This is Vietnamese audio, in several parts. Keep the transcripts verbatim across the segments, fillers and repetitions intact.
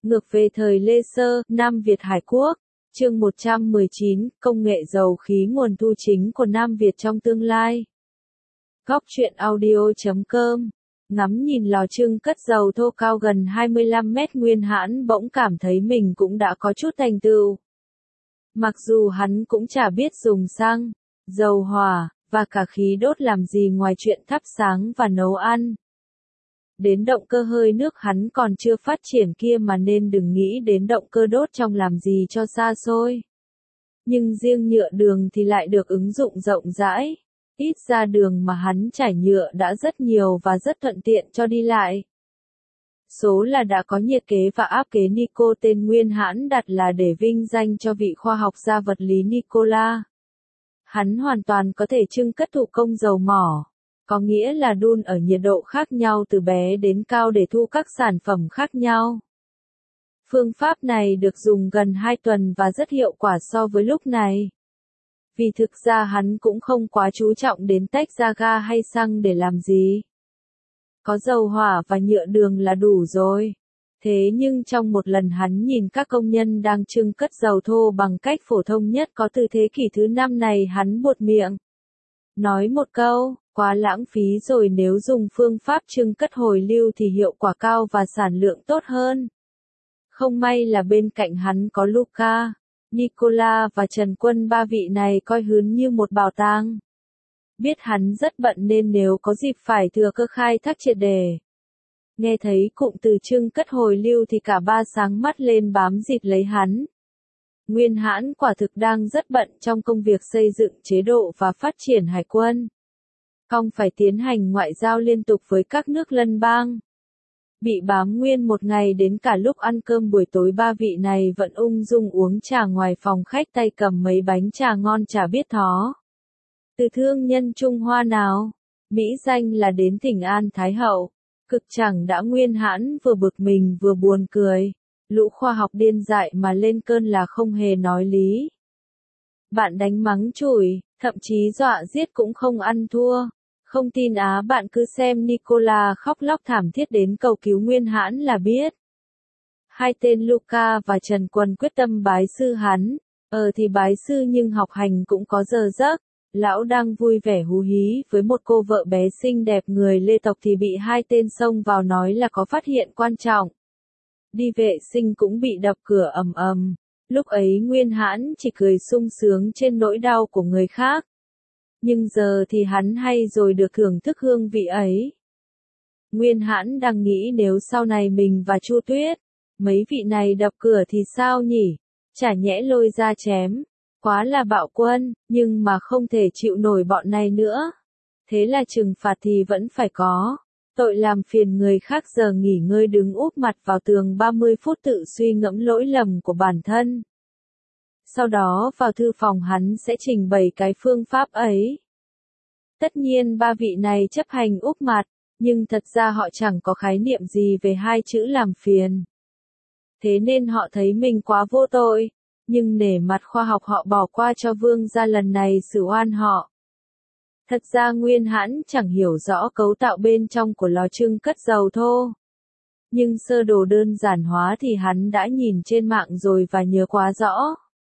Ngược về thời Lê Sơ, Nam Việt Hải Quốc, chương một trăm mười chín, công nghệ dầu khí nguồn thu chính của Nam Việt trong tương lai. Góc truyện audio chấm com. Ngắm nhìn lò trưng cất dầu thô cao gần hai mươi lăm mét, Nguyên Hãn bỗng cảm thấy mình cũng đã có chút thành tựu. Mặc dù hắn cũng chả biết dùng xăng, dầu hỏa, và cả khí đốt làm gì ngoài chuyện thắp sáng và nấu ăn. Đến động cơ hơi nước hắn còn chưa phát triển kia mà nên đừng nghĩ đến động cơ đốt trong làm gì cho xa xôi. Nhưng riêng nhựa đường thì lại được ứng dụng rộng rãi. Ít ra đường mà hắn trải nhựa đã rất nhiều và rất thuận tiện cho đi lại. Số là đã có nhiệt kế và áp kế Nico, tên Nguyên Hãn đặt là để vinh danh cho vị khoa học gia vật lý Nikola. Hắn hoàn toàn có thể trưng cất thủ công dầu mỏ, có nghĩa là đun ở nhiệt độ khác nhau từ bé đến cao để thu các sản phẩm khác nhau. Phương pháp này được dùng gần hai tuần và rất hiệu quả so với lúc này. Vì thực ra hắn cũng không quá chú trọng đến tách ra ga hay xăng để làm gì. Có dầu hỏa và nhựa đường là đủ rồi. Thế nhưng trong một lần hắn nhìn các công nhân đang trưng cất dầu thô bằng cách phổ thông nhất có từ thế kỷ thứ năm này, hắn buột miệng. Nói một câu, quá lãng phí rồi, nếu dùng phương pháp trưng cất hồi lưu thì hiệu quả cao và sản lượng tốt hơn. Không may là bên cạnh hắn có Luca, Nikola và Trần Quân, ba vị này coi hắn như một bảo tàng. Biết hắn rất bận nên nếu có dịp phải thừa cơ khai thác triệt đề. Nghe thấy cụm từ trưng cất hồi lưu thì cả ba sáng mắt lên bám dịt lấy hắn. Nguyên Hãn quả thực đang rất bận trong công việc xây dựng chế độ và phát triển hải quân. Ông phải tiến hành ngoại giao liên tục với các nước lân bang. Bị bám nguyên một ngày, đến cả lúc ăn cơm buổi tối ba vị này vẫn ung dung uống trà ngoài phòng khách, tay cầm mấy bánh trà ngon chả biết thó. Từ thương nhân Trung Hoa nào, mỹ danh là đến thỉnh an Thái Hậu. Cực chẳng đã, Nguyên Hãn vừa bực mình vừa buồn cười. Lũ khoa học điên dại mà lên cơn là không hề nói lý. Bạn đánh mắng chửi, thậm chí dọa giết cũng không ăn thua. Không tin á, bạn cứ xem Nikola khóc lóc thảm thiết đến cầu cứu Nguyên Hãn là biết. Hai tên Luca và Trần Quân quyết tâm bái sư hắn. Ờ thì bái sư nhưng học hành cũng có giờ giấc. Lão đang vui vẻ hú hí với một cô vợ bé xinh đẹp người Lê tộc thì bị hai tên xông vào nói là có phát hiện quan trọng. Đi vệ sinh cũng bị đập cửa ầm ầm. Lúc ấy Nguyên Hãn chỉ cười sung sướng trên nỗi đau của người khác. Nhưng giờ thì hắn hay rồi được thưởng thức hương vị ấy. Nguyên Hãn đang nghĩ nếu sau này mình và Chu Tuyết, mấy vị này đập cửa thì sao nhỉ? Chả nhẽ lôi ra chém. Quá là bạo quân, nhưng mà không thể chịu nổi bọn này nữa. Thế là trừng phạt thì vẫn phải có. Tội làm phiền người khác, giờ nghỉ ngơi đứng úp mặt vào tường ba mươi phút tự suy ngẫm lỗi lầm của bản thân. Sau đó vào thư phòng hắn sẽ trình bày cái phương pháp ấy. Tất nhiên ba vị này chấp hành úp mặt, nhưng thật ra họ chẳng có khái niệm gì về hai chữ làm phiền. Thế nên họ thấy mình quá vô tội, nhưng nể mặt khoa học họ bỏ qua cho vương gia lần này xử oan họ. Thật ra Nguyên Hãn chẳng hiểu rõ cấu tạo bên trong của lò trưng cất dầu thô. Nhưng sơ đồ đơn giản hóa thì hắn đã nhìn trên mạng rồi và nhớ quá rõ.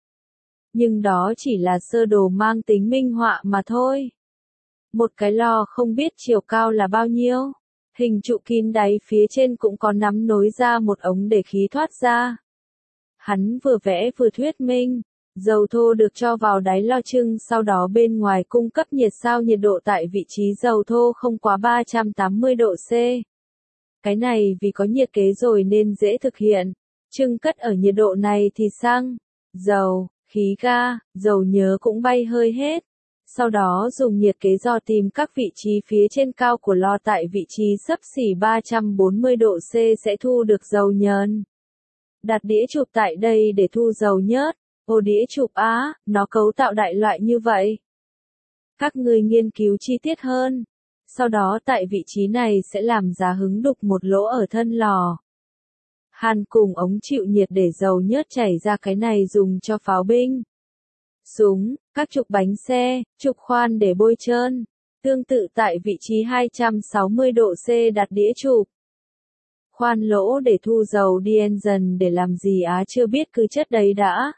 Nhưng đó chỉ là sơ đồ mang tính minh họa mà thôi. Một cái lò không biết chiều cao là bao nhiêu. Hình trụ kín đáy phía trên cũng có nắm nối ra một ống để khí thoát ra. Hắn vừa vẽ vừa thuyết minh. Dầu thô được cho vào đáy lò trưng, sau đó bên ngoài cung cấp nhiệt sao nhiệt độ tại vị trí dầu thô không quá ba trăm tám mươi độ C. Cái này vì có nhiệt kế rồi nên dễ thực hiện. Trưng cất ở nhiệt độ này thì xăng, dầu, khí ga, dầu nhớ cũng bay hơi hết. Sau đó dùng nhiệt kế dò tìm các vị trí phía trên cao của lò, tại vị trí xấp xỉ ba trăm bốn mươi độ C sẽ thu được dầu nhờn. Đặt đĩa chụp tại đây để thu dầu nhớt. Ồ, đĩa chụp á, nó cấu tạo đại loại như vậy. Các người nghiên cứu chi tiết hơn. Sau đó tại vị trí này sẽ làm giá hứng đục một lỗ ở thân lò. Hàn cùng ống chịu nhiệt để dầu nhớt chảy ra, cái này dùng cho pháo binh, súng, các trục bánh xe, trục khoan để bôi trơn. Tương tự tại vị trí hai trăm sáu mươi độ C đặt đĩa chụp. Khoan lỗ để thu dầu diesel để làm gì á, chưa biết cứ chất đấy đã.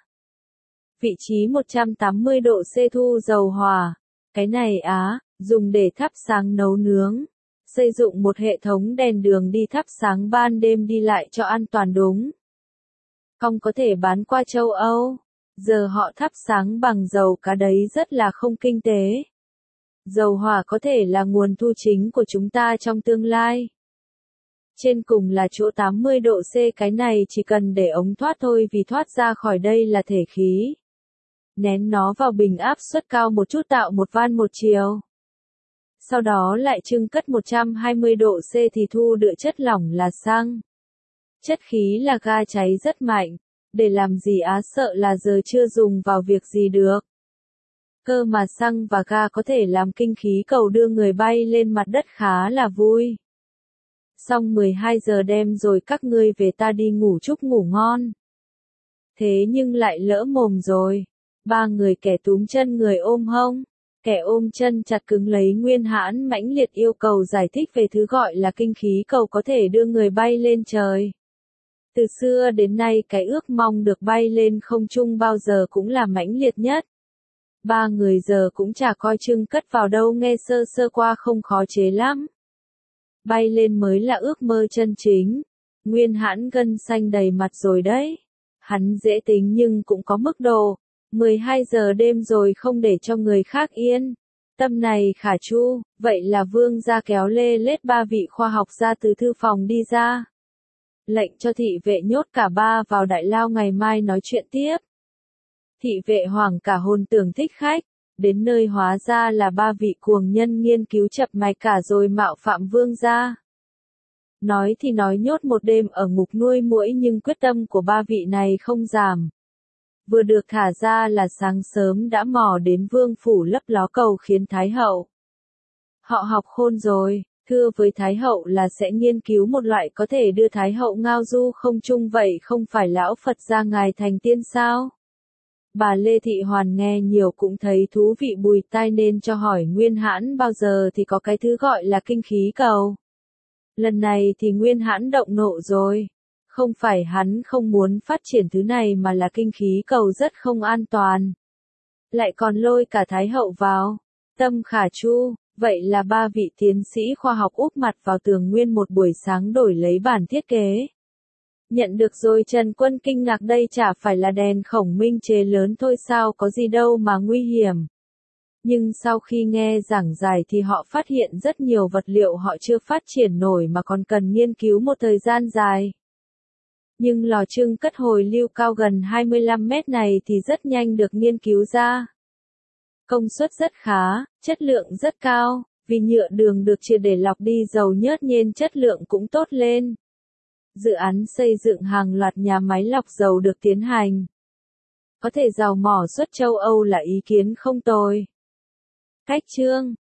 Vị trí một trăm tám mươi độ C thu dầu hỏa. Cái này á, dùng để thắp sáng nấu nướng. Xây dựng một hệ thống đèn đường đi thắp sáng ban đêm đi lại cho an toàn đúng. Không có thể bán qua châu Âu. Giờ họ thắp sáng bằng dầu cá đấy rất là không kinh tế. Dầu hỏa có thể là nguồn thu chính của chúng ta trong tương lai. Trên cùng là chỗ tám mươi độ C, cái này chỉ cần để ống thoát thôi, vì thoát ra khỏi đây là thể khí. Nén nó vào bình áp suất cao một chút tạo một van một chiều. Sau đó lại trưng cất một trăm hai mươi độ C thì thu được chất lỏng là xăng. Chất khí là ga cháy rất mạnh. Để làm gì á, sợ là giờ chưa dùng vào việc gì được. Cơ mà xăng và ga có thể làm kinh khí cầu đưa người bay lên mặt đất khá là vui. Xong mười hai giờ đêm rồi các ngươi về, ta đi ngủ, chúc ngủ ngon. Thế nhưng lại lỡ mồm rồi. Ba người, kẻ túm chân người ôm hông. Kẻ ôm chân chặt cứng lấy Nguyên Hãn mãnh liệt yêu cầu giải thích về thứ gọi là kinh khí cầu có thể đưa người bay lên trời. Từ xưa đến nay cái ước mong được bay lên không trung bao giờ cũng là mãnh liệt nhất. Ba người giờ cũng chả coi chừng cất vào đâu, nghe sơ sơ qua không khó chế lắm. Bay lên mới là ước mơ chân chính. Nguyên Hãn gân xanh đầy mặt rồi đấy. Hắn dễ tính nhưng cũng có mức độ. mười hai giờ đêm rồi không để cho người khác yên. Tâm này khả chu, vậy là Vương gia kéo lê lết ba vị khoa học gia từ thư phòng đi ra. Lệnh cho thị vệ nhốt cả ba vào đại lao, ngày mai nói chuyện tiếp. Thị vệ hoảng cả hồn, tưởng thích khách. Đến nơi hóa ra là ba vị cuồng nhân nghiên cứu chập mạch cả rồi mạo phạm vương gia. Nói thì nói nhốt một đêm ở ngục nuôi muỗi, nhưng quyết tâm của ba vị này không giảm. Vừa được thả ra là sáng sớm đã mò đến vương phủ lấp ló cầu khiến Thái hậu. Họ học khôn rồi, thưa với Thái hậu là sẽ nghiên cứu một loại có thể đưa Thái hậu ngao du không trung, vậy không phải lão Phật gia ngài thành tiên sao? Bà Lê Thị Hoàn nghe nhiều cũng thấy thú vị, bùi tai nên cho hỏi Nguyên Hãn bao giờ thì có cái thứ gọi là kinh khí cầu. Lần này thì Nguyên Hãn động nộ rồi. Không phải hắn không muốn phát triển thứ này mà là kinh khí cầu rất không an toàn. Lại còn lôi cả Thái hậu vào. Tâm khả chu, vậy là ba vị tiến sĩ khoa học úp mặt vào tường nguyên một buổi sáng đổi lấy bản thiết kế. Nhận được rồi, Trần Quân kinh ngạc, đây chả phải là đèn khổng minh chế lớn thôi sao, có gì đâu mà nguy hiểm. Nhưng sau khi nghe giảng giải thì họ phát hiện rất nhiều vật liệu họ chưa phát triển nổi mà còn cần nghiên cứu một thời gian dài. Nhưng lò trưng cất hồi lưu cao gần hai mươi lăm mét này thì rất nhanh được nghiên cứu ra. Công suất rất khá, chất lượng rất cao, vì nhựa đường được triệt để lọc đi dầu nhớt nên chất lượng cũng tốt lên. Dự án xây dựng hàng loạt nhà máy lọc dầu được tiến hành. Có thể dầu mỏ xuất châu Âu là ý kiến không tồi. Cách chương